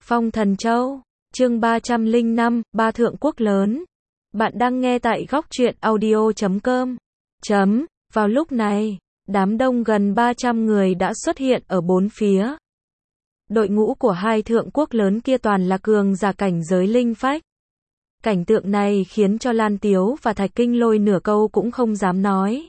Phong Thần Châu, chương 305, Ba Thượng Quốc Lớn. Bạn đang nghe tại góc truyện audio.com. Vào lúc này, đám đông gần 300 người đã xuất hiện ở bốn phía. Đội ngũ của hai thượng quốc lớn kia toàn là cường giả cảnh giới linh phách. Cảnh tượng này khiến cho Lan Tiếu và Thạch Kinh Lôi nửa câu cũng không dám nói.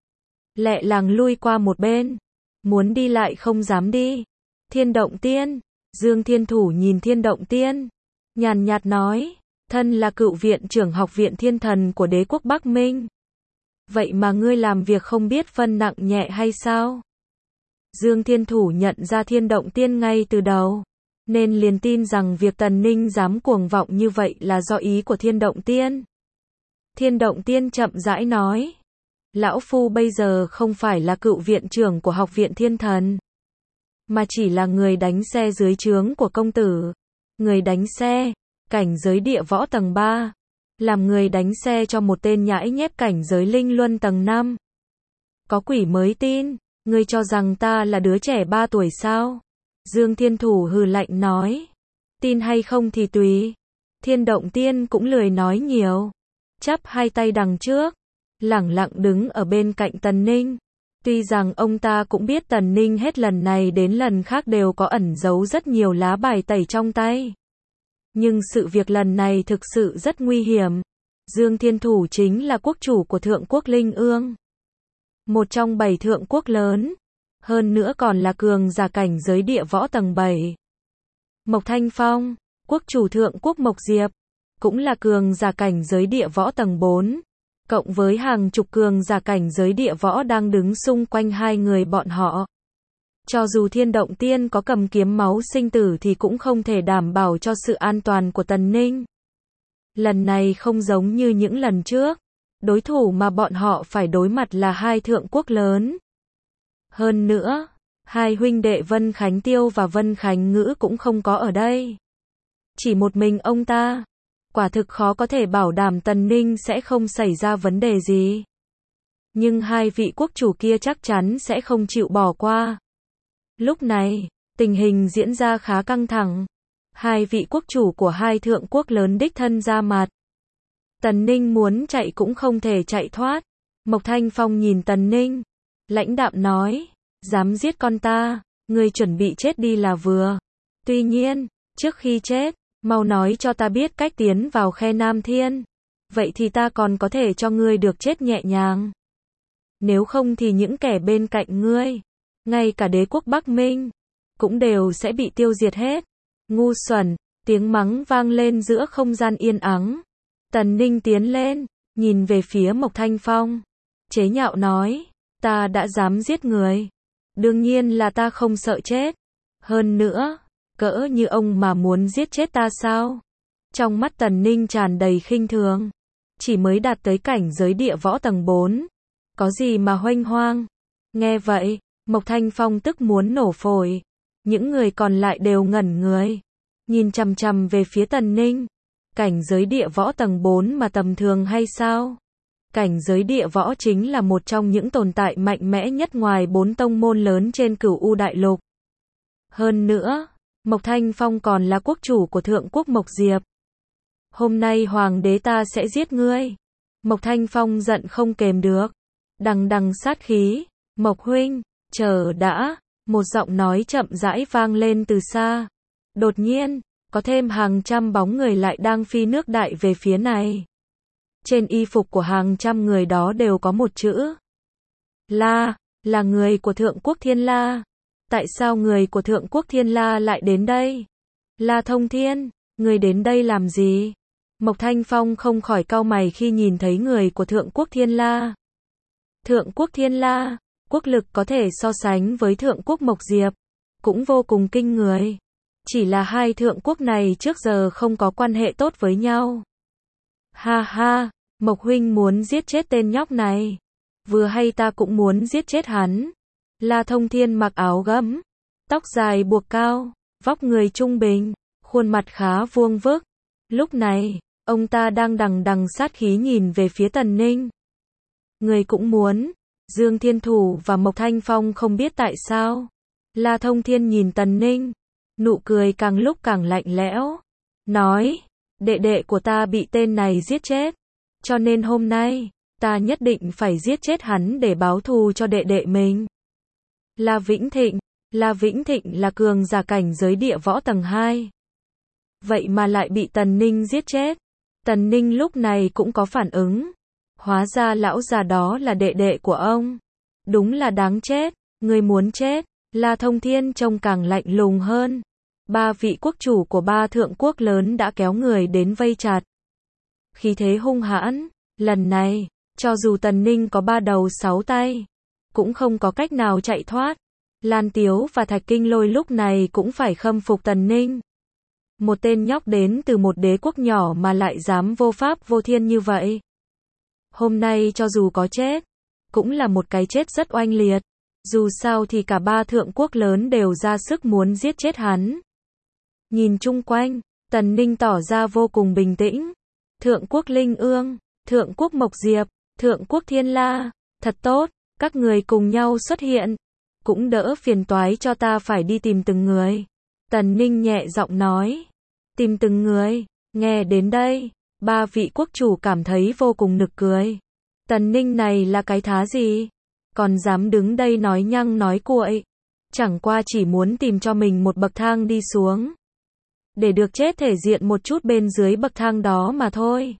Lẹ làng lui qua một bên. Muốn đi lại không dám đi. Thiên Động Tiên. Dương Thiên Thủ nhìn Thiên Động Tiên. Nhàn nhạt nói. Thân là cựu viện trưởng học viện thiên thần của đế quốc Bắc Minh. Vậy mà ngươi làm việc không biết phân nặng nhẹ hay sao? Dương Thiên Thủ nhận ra Thiên Động Tiên ngay từ đầu. Nên liền tin rằng việc Tần Ninh dám cuồng vọng như vậy là do ý của Thiên Động Tiên. Thiên Động Tiên chậm rãi nói. Lão Phu bây giờ không phải là cựu viện trưởng của học viện thiên thần. Mà chỉ là người đánh xe dưới trướng của công tử. Người đánh xe, cảnh giới địa võ tầng 3. Làm người đánh xe cho một tên nhãi nhép cảnh giới linh luân tầng 5. Có quỷ mới tin, ngươi cho rằng ta là đứa trẻ 3 tuổi sao? Dương Thiên Thủ hừ lạnh nói. Tin hay không thì tùy. Thiên Động Tiên cũng lười nói nhiều. Chắp hai tay đằng trước. Lẳng lặng đứng ở bên cạnh Tần Ninh. Tuy rằng ông ta cũng biết Tần Ninh hết lần này đến lần khác đều có ẩn giấu rất nhiều lá bài tẩy trong tay. Nhưng sự việc lần này thực sự rất nguy hiểm. Dương Thiên Thủ chính là quốc chủ của Thượng Quốc Linh Ương. Một trong 7 thượng quốc lớn. Hơn nữa còn là cường giả cảnh giới địa võ tầng 7. Mộc Thanh Phong, quốc chủ Thượng Quốc Mộc Diệp. Cũng là cường giả cảnh giới địa võ tầng 4. Cộng với hàng chục cường giả cảnh giới địa võ đang đứng xung quanh hai người bọn họ. Cho dù Thiên Động Tiên có cầm kiếm máu sinh tử thì cũng không thể đảm bảo cho sự an toàn của Tần Ninh. Lần này không giống như những lần trước. Đối thủ mà bọn họ phải đối mặt là hai thượng quốc lớn. Hơn nữa, hai huynh đệ Vân Khánh Tiêu và Vân Khánh Ngữ cũng không có ở đây. Chỉ một mình ông ta. Quả thực khó có thể bảo đảm Tần Ninh sẽ không xảy ra vấn đề gì. Nhưng hai vị quốc chủ kia chắc chắn sẽ không chịu bỏ qua. Lúc này, tình hình diễn ra khá căng thẳng. Hai vị quốc chủ của hai thượng quốc lớn đích thân ra mặt. Tần Ninh muốn chạy cũng không thể chạy thoát. Mộc Thanh Phong nhìn Tần Ninh. Lãnh đạm nói. Dám giết con ta, ngươi chuẩn bị chết đi là vừa. Tuy nhiên, trước khi chết, mau nói cho ta biết cách tiến vào khe Nam Thiên. Vậy thì ta còn có thể cho ngươi được chết nhẹ nhàng. Nếu không thì những kẻ bên cạnh ngươi, ngay cả đế quốc Bắc Minh, cũng đều sẽ bị tiêu diệt hết. Ngu xuẩn, tiếng mắng vang lên giữa không gian yên ắng. Tần Ninh tiến lên, nhìn về phía Mộc Thanh Phong. Chế nhạo nói, ta đã dám giết người. Đương nhiên là ta không sợ chết. Hơn nữa, cỡ như ông mà muốn giết chết ta sao? Trong mắt Tần Ninh tràn đầy khinh thường. Chỉ mới đạt tới cảnh giới địa võ tầng 4. Có gì mà huênh hoang? Nghe vậy, Mộc Thanh Phong tức muốn nổ phổi. Những người còn lại đều ngẩn người. Nhìn chằm chằm về phía Tần Ninh. Cảnh giới địa võ tầng 4 mà tầm thường hay sao? Cảnh giới địa võ chính là một trong những tồn tại mạnh mẽ nhất ngoài 4 tông môn lớn trên Cửu U Đại Lục. Hơn nữa, Mộc Thanh Phong còn là quốc chủ của Thượng Quốc Mộc Diệp. Hôm nay hoàng đế ta sẽ giết ngươi. Mộc Thanh Phong giận không kềm được. Đằng đằng sát khí. Mộc huynh, chờ đã. Một giọng nói chậm rãi vang lên từ xa. Đột nhiên, có thêm hàng trăm bóng người lại đang phi nước đại về phía này. Trên y phục của hàng trăm người đó đều có một chữ. La, là người của Thượng Quốc Thiên La. Tại sao người của Thượng Quốc Thiên La lại đến đây? La Thông Thiên, người đến đây làm gì? Mộc Thanh Phong không khỏi cau mày khi nhìn thấy người của Thượng Quốc Thiên La. Thượng Quốc Thiên La, quốc lực có thể so sánh với Thượng Quốc Mộc Diệp, cũng vô cùng kinh người. Chỉ là hai thượng quốc này trước giờ không có quan hệ tốt với nhau. Ha ha, Mộc huynh muốn giết chết tên nhóc này. Vừa hay ta cũng muốn giết chết hắn. La Thông Thiên mặc áo gấm, tóc dài buộc cao, vóc người trung bình, khuôn mặt khá vuông vức. Lúc này, ông ta đang đằng đằng sát khí nhìn về phía Tần Ninh. Người cũng muốn. Dương Thiên Thủ và Mộc Thanh Phong không biết tại sao. La Thông Thiên nhìn Tần Ninh. Nụ cười càng lúc càng lạnh lẽo. Nói, đệ đệ của ta bị tên này giết chết. Cho nên hôm nay, ta nhất định phải giết chết hắn để báo thù cho đệ đệ mình. La Vĩnh Thịnh. La Vĩnh Thịnh là cường giả cảnh giới địa võ tầng 2. Vậy mà lại bị Tần Ninh giết chết. Tần Ninh lúc này cũng có phản ứng. Hóa ra lão già đó là đệ đệ của ông. Đúng là đáng chết, người muốn chết. La Thông Thiên trông càng lạnh lùng hơn. 3 vị quốc chủ của 3 thượng quốc lớn đã kéo người đến vây chặt. Khí thế hung hãn, lần này, cho dù Tần Ninh có 3 đầu 6 tay, cũng không có cách nào chạy thoát. Lan Tiếu và Thạch Kinh Lôi lúc này cũng phải khâm phục Tần Ninh. Một tên nhóc đến từ một đế quốc nhỏ mà lại dám vô pháp vô thiên như vậy. Hôm nay cho dù có chết, cũng là một cái chết rất oanh liệt. Dù sao thì cả 3 thượng quốc lớn đều ra sức muốn giết chết hắn. Nhìn chung quanh, Tần Ninh tỏ ra vô cùng bình tĩnh. Thượng quốc Linh Ương, Thượng quốc Mộc Diệp, Thượng quốc Thiên La, thật tốt, các người cùng nhau xuất hiện. Cũng đỡ phiền toái cho ta phải đi tìm từng người. Tần Ninh nhẹ giọng nói. Tìm từng người, nghe đến đây, 3 vị quốc chủ cảm thấy vô cùng nực cười. Tần Ninh này là cái thá gì? Còn dám đứng đây nói nhăng nói cuội. Chẳng qua chỉ muốn tìm cho mình một bậc thang đi xuống. Để được chết thể diện một chút bên dưới bậc thang đó mà thôi.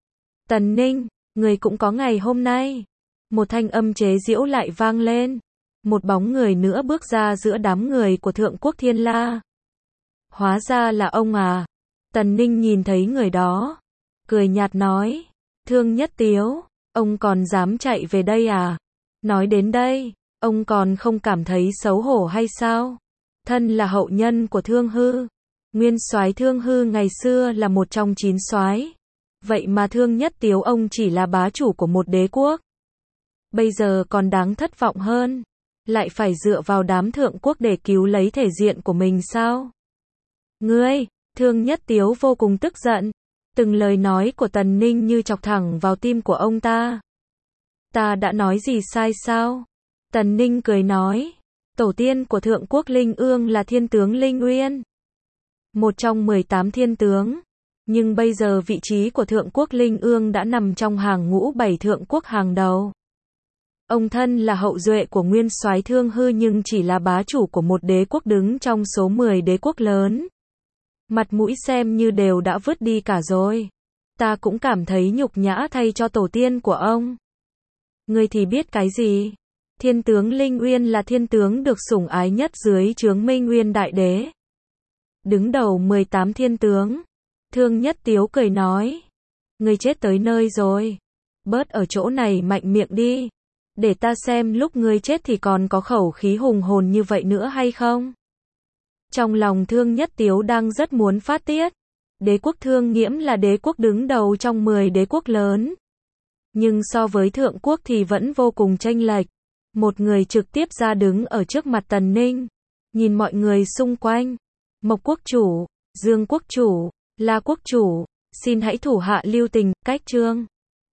Tần Ninh, người cũng có ngày hôm nay. Một thanh âm chế giễu lại vang lên. Một bóng người nữa bước ra giữa đám người của Thượng quốc Thiên La. Hóa ra là ông à. Tần Ninh nhìn thấy người đó. Cười nhạt nói. Thương Nhất Tiếu, ông còn dám chạy về đây à? Nói đến đây, ông còn không cảm thấy xấu hổ hay sao? Thân là hậu nhân của Thương Hư. Nguyên soái Thương Hư ngày xưa là một trong 9 soái. Vậy mà Thương Nhất Tiếu ông chỉ là bá chủ của một đế quốc. Bây giờ còn đáng thất vọng hơn. Lại phải dựa vào đám thượng quốc để cứu lấy thể diện của mình sao? Ngươi, Thương Nhất Tiếu vô cùng tức giận. Từng lời nói của Tần Ninh như chọc thẳng vào tim của ông ta. Ta đã nói gì sai sao? Tần Ninh cười nói. Tổ tiên của Thượng quốc Linh Ương là thiên tướng Linh Uyên. Một trong 18 thiên tướng. Nhưng bây giờ vị trí của Thượng quốc Linh Ương đã nằm trong hàng ngũ 7 thượng quốc hàng đầu. Ông thân là hậu duệ của nguyên soái Thương Hư nhưng chỉ là bá chủ của một đế quốc đứng trong số 10 đế quốc lớn. Mặt mũi xem như đều đã vứt đi cả rồi. Ta cũng cảm thấy nhục nhã thay cho tổ tiên của ông. Ngươi thì biết cái gì? Thiên tướng Linh Uyên là thiên tướng được sủng ái nhất dưới trướng Minh Nguyên Đại Đế. Đứng đầu 18 thiên tướng. Thương Nhất Tiếu cười nói. Ngươi chết tới nơi rồi. Bớt ở chỗ này mạnh miệng đi. Để ta xem lúc ngươi chết thì còn có khẩu khí hùng hồn như vậy nữa hay không? Trong lòng Thương Nhất Tiếu đang rất muốn phát tiết. Đế quốc Thương Nghiễm là đế quốc đứng đầu trong 10 đế quốc lớn. Nhưng so với thượng quốc thì vẫn vô cùng chênh lệch. Một người trực tiếp ra đứng ở trước mặt Tần Ninh. Nhìn mọi người xung quanh. Mộc quốc chủ, Dương quốc chủ, La quốc chủ, xin hãy thủ hạ lưu tình, cách chương.